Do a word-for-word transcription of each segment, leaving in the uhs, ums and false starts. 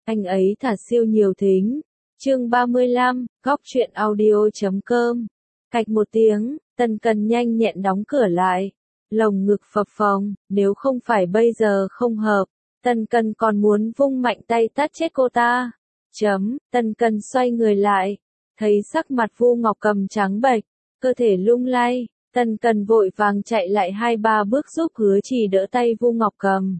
Anh ấy thả siêu nhiều thính. Chương ba mươi lăm, góc truyện audio chấm com. Cạch một tiếng, Tần Cần nhanh nhẹn đóng cửa lại. Lồng ngực phập phồng, nếu không phải bây giờ không hợp, Tần Cần còn muốn vung mạnh tay tát chết cô ta. Chấm, Tần Cần xoay người lại, thấy sắc mặt Vu Ngọc Cầm trắng bệch, cơ thể lung lay, Tần Cần vội vàng chạy lại hai ba bước giúp Hứa Trì đỡ tay Vu Ngọc Cầm.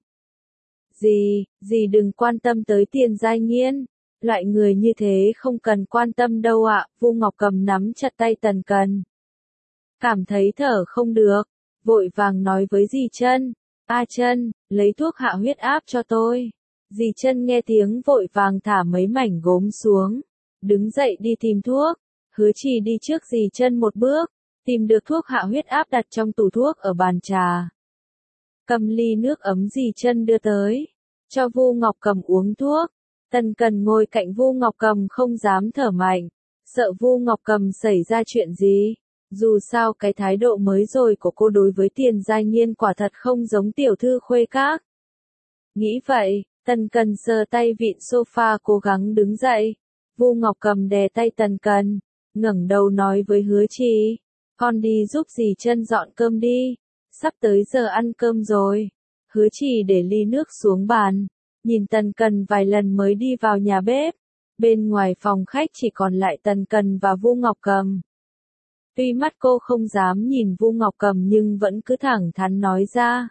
Dì, dì đừng quan tâm tới Tiền Giai Nghiên, loại người như thế không cần quan tâm đâu ạ. Vu Ngọc Cầm nắm chặt tay Tần Cần, cảm thấy thở không được, vội vàng nói với dì Chân, A Chân, lấy thuốc hạ huyết áp cho tôi. Dì Chân nghe tiếng vội vàng thả mấy mảnh gốm xuống, đứng dậy đi tìm thuốc. Hứa Trì đi trước dì Chân một bước, tìm được thuốc hạ huyết áp đặt trong tủ thuốc ở bàn trà. Cầm ly nước ấm dì Chân đưa tới, cho Vu Ngọc Cầm uống thuốc. Tần Cần ngồi cạnh Vu Ngọc Cầm không dám thở mạnh, sợ Vu Ngọc Cầm xảy ra chuyện gì. Dù sao cái thái độ mới rồi của cô đối với Tiền Giai Nghiên quả thật không giống tiểu thư Khuê Các. Nghĩ vậy, Tần Cần sờ tay vịn sofa cố gắng đứng dậy. Vu Ngọc Cầm đè tay Tần Cần, ngẩng đầu nói với Hứa Trì, con đi giúp dì Chân dọn cơm đi, sắp tới giờ ăn cơm rồi. Hứa Trì để ly nước xuống bàn, nhìn Tần Cần vài lần mới đi vào nhà bếp. Bên ngoài phòng khách chỉ còn lại Tần Cần và Vu Ngọc Cầm. Tuy mắt cô không dám nhìn Vu Ngọc Cầm nhưng vẫn cứ thẳng thắn nói ra.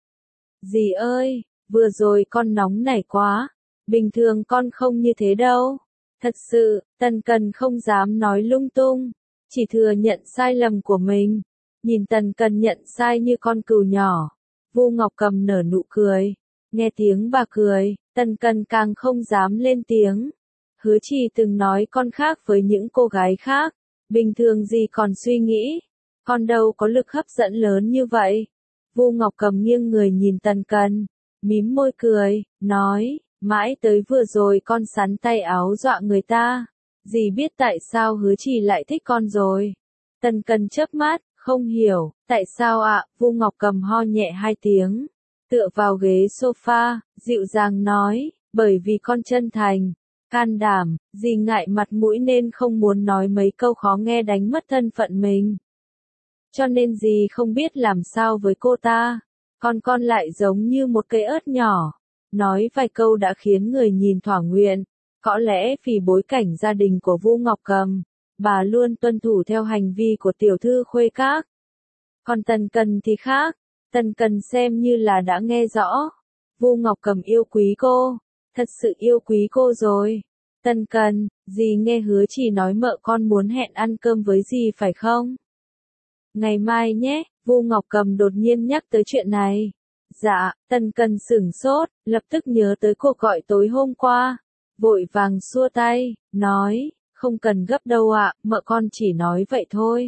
Dì ơi, vừa rồi con nóng nảy quá, bình thường con không như thế đâu. Thật sự, Tần Cần không dám nói lung tung, chỉ thừa nhận sai lầm của mình. Nhìn Tần Cần nhận sai như con cừu nhỏ, Vu Ngọc Cầm nở nụ cười. Nghe tiếng bà cười, Tần Cần càng không dám lên tiếng. Hứa Trì từng nói con khác với những cô gái khác, bình thường gì còn suy nghĩ, con đâu có lực hấp dẫn lớn như vậy. Vu Ngọc Cầm nghiêng người nhìn Tần Cần, mím môi cười, nói, mãi tới vừa rồi con sắn tay áo dọa người ta, dì biết tại sao Hứa Trì lại thích con rồi. Tần Cần chớp mắt, không hiểu, tại sao ạ? Vu Ngọc Cầm ho nhẹ hai tiếng, tựa vào ghế sofa, dịu dàng nói, bởi vì con chân thành, can đảm, dì ngại mặt mũi nên không muốn nói mấy câu khó nghe đánh mất thân phận mình. Cho nên dì không biết làm sao với cô ta, còn con lại giống như một cây ớt nhỏ, nói vài câu đã khiến người nhìn thỏa nguyện. Có lẽ vì bối cảnh gia đình của Vu Ngọc Cầm, bà luôn tuân thủ theo hành vi của tiểu thư Khuê Các. Còn Tần Cần thì khác, Tần Cần xem như là đã nghe rõ. Vu Ngọc Cầm yêu quý cô, thật sự yêu quý cô rồi. Tần Cần, dì nghe Hứa Trì nói mợ con muốn hẹn ăn cơm với dì phải không? Ngày mai nhé, Vu Ngọc Cầm đột nhiên nhắc tới chuyện này. Dạ, Tần Cần sửng sốt, lập tức nhớ tới cuộc gọi tối hôm qua. Vội vàng xua tay, nói, không cần gấp đâu ạ, mợ con chỉ nói vậy thôi.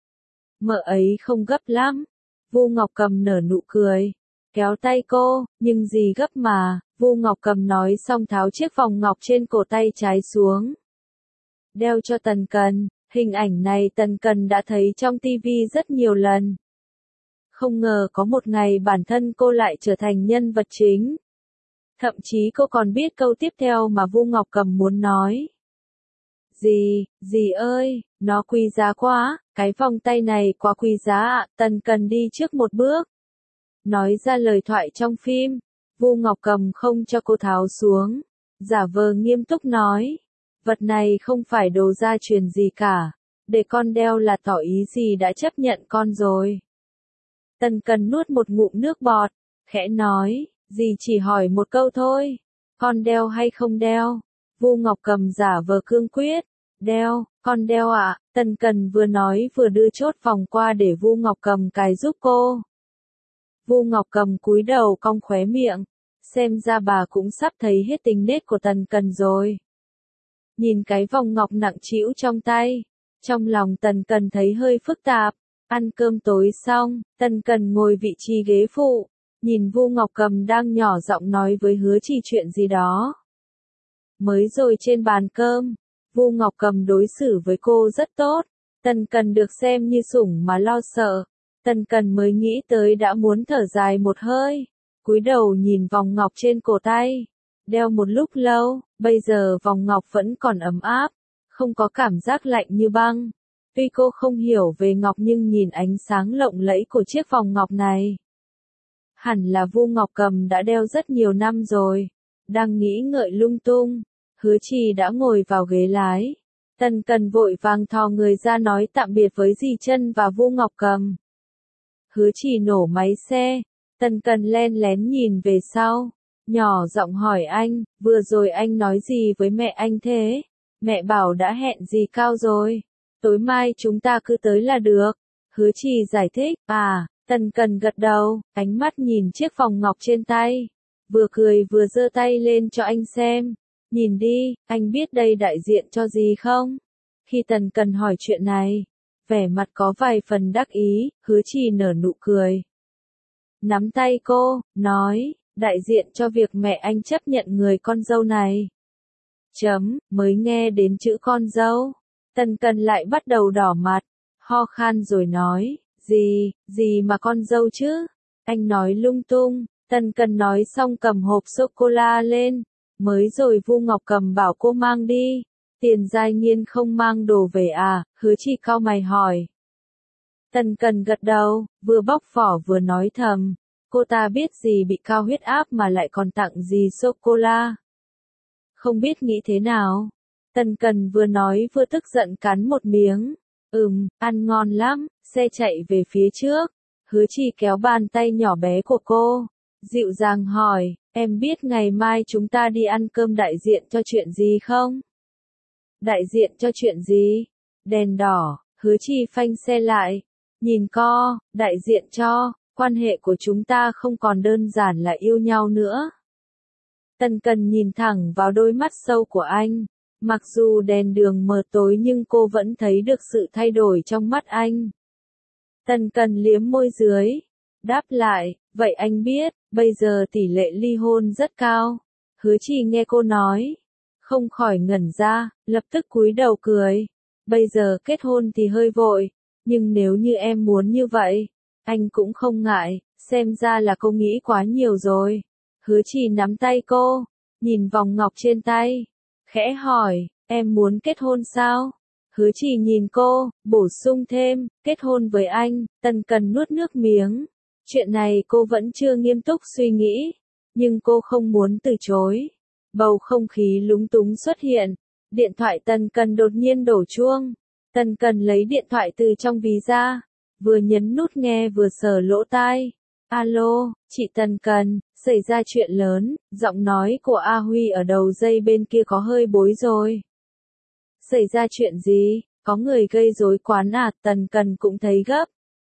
Mợ ấy không gấp lắm. Vu Ngọc Cầm nở nụ cười, kéo tay cô, nhưng gì gấp mà. Vu Ngọc Cầm nói xong tháo chiếc vòng ngọc trên cổ tay trái xuống, đeo cho Tần Cần. Hình ảnh này Tần Cần đã thấy trong tivi rất nhiều lần. Không ngờ có một ngày bản thân cô lại trở thành nhân vật chính. Thậm chí cô còn biết câu tiếp theo mà Vu Ngọc Cầm muốn nói. Dì, dì ơi, nó quý giá quá, cái vòng tay này quá quý giá ạ. Tần Cần đi trước một bước, nói ra lời thoại trong phim. Vu Ngọc Cầm không cho cô tháo xuống, giả vờ nghiêm túc nói, vật này không phải đồ gia truyền gì cả, để con đeo là tỏ ý dì đã chấp nhận con rồi. Tần Cần nuốt một ngụm nước bọt, khẽ nói, dì chỉ hỏi một câu thôi, con đeo hay không đeo? Vu Ngọc Cầm giả vờ cương quyết, đeo, con đeo ạ. Tần Cần vừa nói vừa đưa chốt vòng qua để Vu Ngọc Cầm cài giúp cô. Vu Ngọc Cầm cúi đầu cong khóe miệng, xem ra bà cũng sắp thấy hết tính nết của Tần Cần rồi. Nhìn cái vòng ngọc nặng trĩu trong tay, trong lòng Tần Cần thấy hơi phức tạp. Ăn cơm tối xong, Tần Cần ngồi vị trí ghế phụ, nhìn Vu Ngọc Cầm đang nhỏ giọng nói với Hứa Trì chuyện gì đó. Mới rồi trên bàn cơm, Vu Ngọc Cầm đối xử với cô rất tốt, Tần Cần được xem như sủng mà lo sợ. Tần Cần mới nghĩ tới đã muốn thở dài một hơi, cúi đầu nhìn vòng ngọc trên cổ tay, đeo một lúc lâu, Bây giờ vòng ngọc vẫn còn ấm áp, không có cảm giác lạnh như băng. Tuy cô không hiểu về ngọc nhưng nhìn ánh sáng lộng lẫy của chiếc vòng ngọc này. Hẳn là Vu Ngọc Cầm đã đeo rất nhiều năm rồi. Đang nghĩ ngợi lung tung, Hứa Trì đã ngồi vào ghế lái. Tần Cần vội vàng thò người ra nói tạm biệt với dì Chân và Vu Ngọc Cầm. Hứa Trì nổ máy xe, Tần Cần len lén nhìn về sau, nhỏ giọng hỏi anh, vừa rồi anh nói gì với mẹ anh thế? Mẹ bảo đã hẹn gì cao rồi, tối mai chúng ta cứ tới là được. Hứa Trì giải thích, à, Tần Cần gật đầu, ánh mắt nhìn chiếc vòng ngọc trên tay, vừa cười vừa giơ tay lên cho anh xem. Nhìn đi, anh biết đây đại diện cho gì không? Khi Tần Cần hỏi chuyện này, vẻ mặt có vài phần đắc ý, Hứa Trì nở nụ cười. Nắm tay cô, nói, đại diện cho việc mẹ anh chấp nhận người con dâu này. Chấm, mới nghe đến chữ con dâu. Tần Cần lại bắt đầu đỏ mặt, ho khan rồi nói, gì, gì mà con dâu chứ? Anh nói lung tung. Tần Cần nói xong cầm hộp sô-cô-la lên. Mới rồi Vu Ngọc Cầm bảo cô mang đi. Tiền Giai Nghiên không mang đồ về à? Hứa Trì cau mày hỏi. Tần Cần gật đầu, vừa bóc vỏ vừa nói thầm. Cô ta biết gì bị cao huyết áp mà lại còn tặng gì sô-cô-la. Không biết nghĩ thế nào. Tần Cần vừa nói vừa tức giận cắn một miếng. Ừm, ăn ngon lắm, xe chạy về phía trước. Hứa Trì kéo bàn tay nhỏ bé của cô, dịu dàng hỏi, em biết ngày mai chúng ta đi ăn cơm đại diện cho chuyện gì không? Đại diện cho chuyện gì? Đèn đỏ, Hứa Trì phanh xe lại, nhìn co, đại diện cho, quan hệ của chúng ta không còn đơn giản là yêu nhau nữa. Tần Cần nhìn thẳng vào đôi mắt sâu của anh, mặc dù đèn đường mờ tối nhưng cô vẫn thấy được sự thay đổi trong mắt anh. Tần Cần liếm môi dưới, đáp lại, vậy anh biết, bây giờ tỷ lệ ly hôn rất cao. Hứa Trì nghe cô nói, không khỏi ngẩn ra, lập tức cúi đầu cười. Bây giờ kết hôn thì hơi vội, nhưng nếu như em muốn như vậy, anh cũng không ngại, xem ra là cô nghĩ quá nhiều rồi. Hứa Trì nắm tay cô, nhìn vòng ngọc trên tay, khẽ hỏi, em muốn kết hôn sao? Hứa Trì nhìn cô, bổ sung thêm, kết hôn với anh. Tần Cần nuốt nước miếng. Chuyện này cô vẫn chưa nghiêm túc suy nghĩ, nhưng cô không muốn từ chối. Bầu không khí lúng túng xuất hiện. Điện thoại Tần Cần đột nhiên đổ chuông. Tần Cần lấy điện thoại từ trong ví ra, vừa nhấn nút nghe vừa sờ lỗ tai. Alo, chị Tần Cần, xảy ra chuyện lớn. Giọng nói của A Huy ở đầu dây bên kia có hơi bối rối. Xảy ra chuyện gì? Có người gây rối quán à? Tần Cần cũng thấy gấp.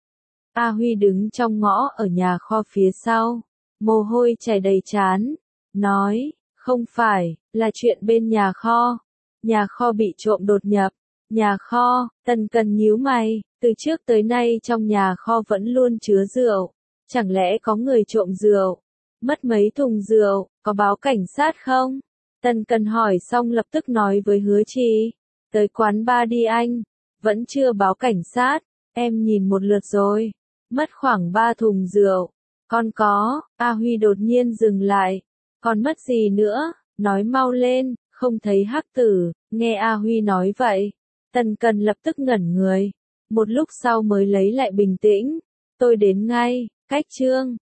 A Huy đứng trong ngõ ở nhà kho phía sau, mồ hôi chảy đầy trán, nói, không phải, là chuyện bên nhà kho. Nhà kho bị trộm đột nhập. Nhà kho, Tần Cần nhíu mày, từ trước tới nay trong nhà kho vẫn luôn chứa rượu. Chẳng lẽ có người trộm rượu? Mất mấy thùng rượu, có báo cảnh sát không? Tần Cần hỏi xong lập tức nói với Hứa Trì, tới quán bar đi anh, vẫn chưa báo cảnh sát, em nhìn một lượt rồi, mất khoảng ba thùng rượu, còn có, A Huy đột nhiên dừng lại, còn mất gì nữa, nói mau lên, không thấy Hắc Tử. Nghe A Huy nói vậy, Tần Cần lập tức ngẩn người, một lúc sau mới lấy lại bình tĩnh, tôi đến ngay, cách chương.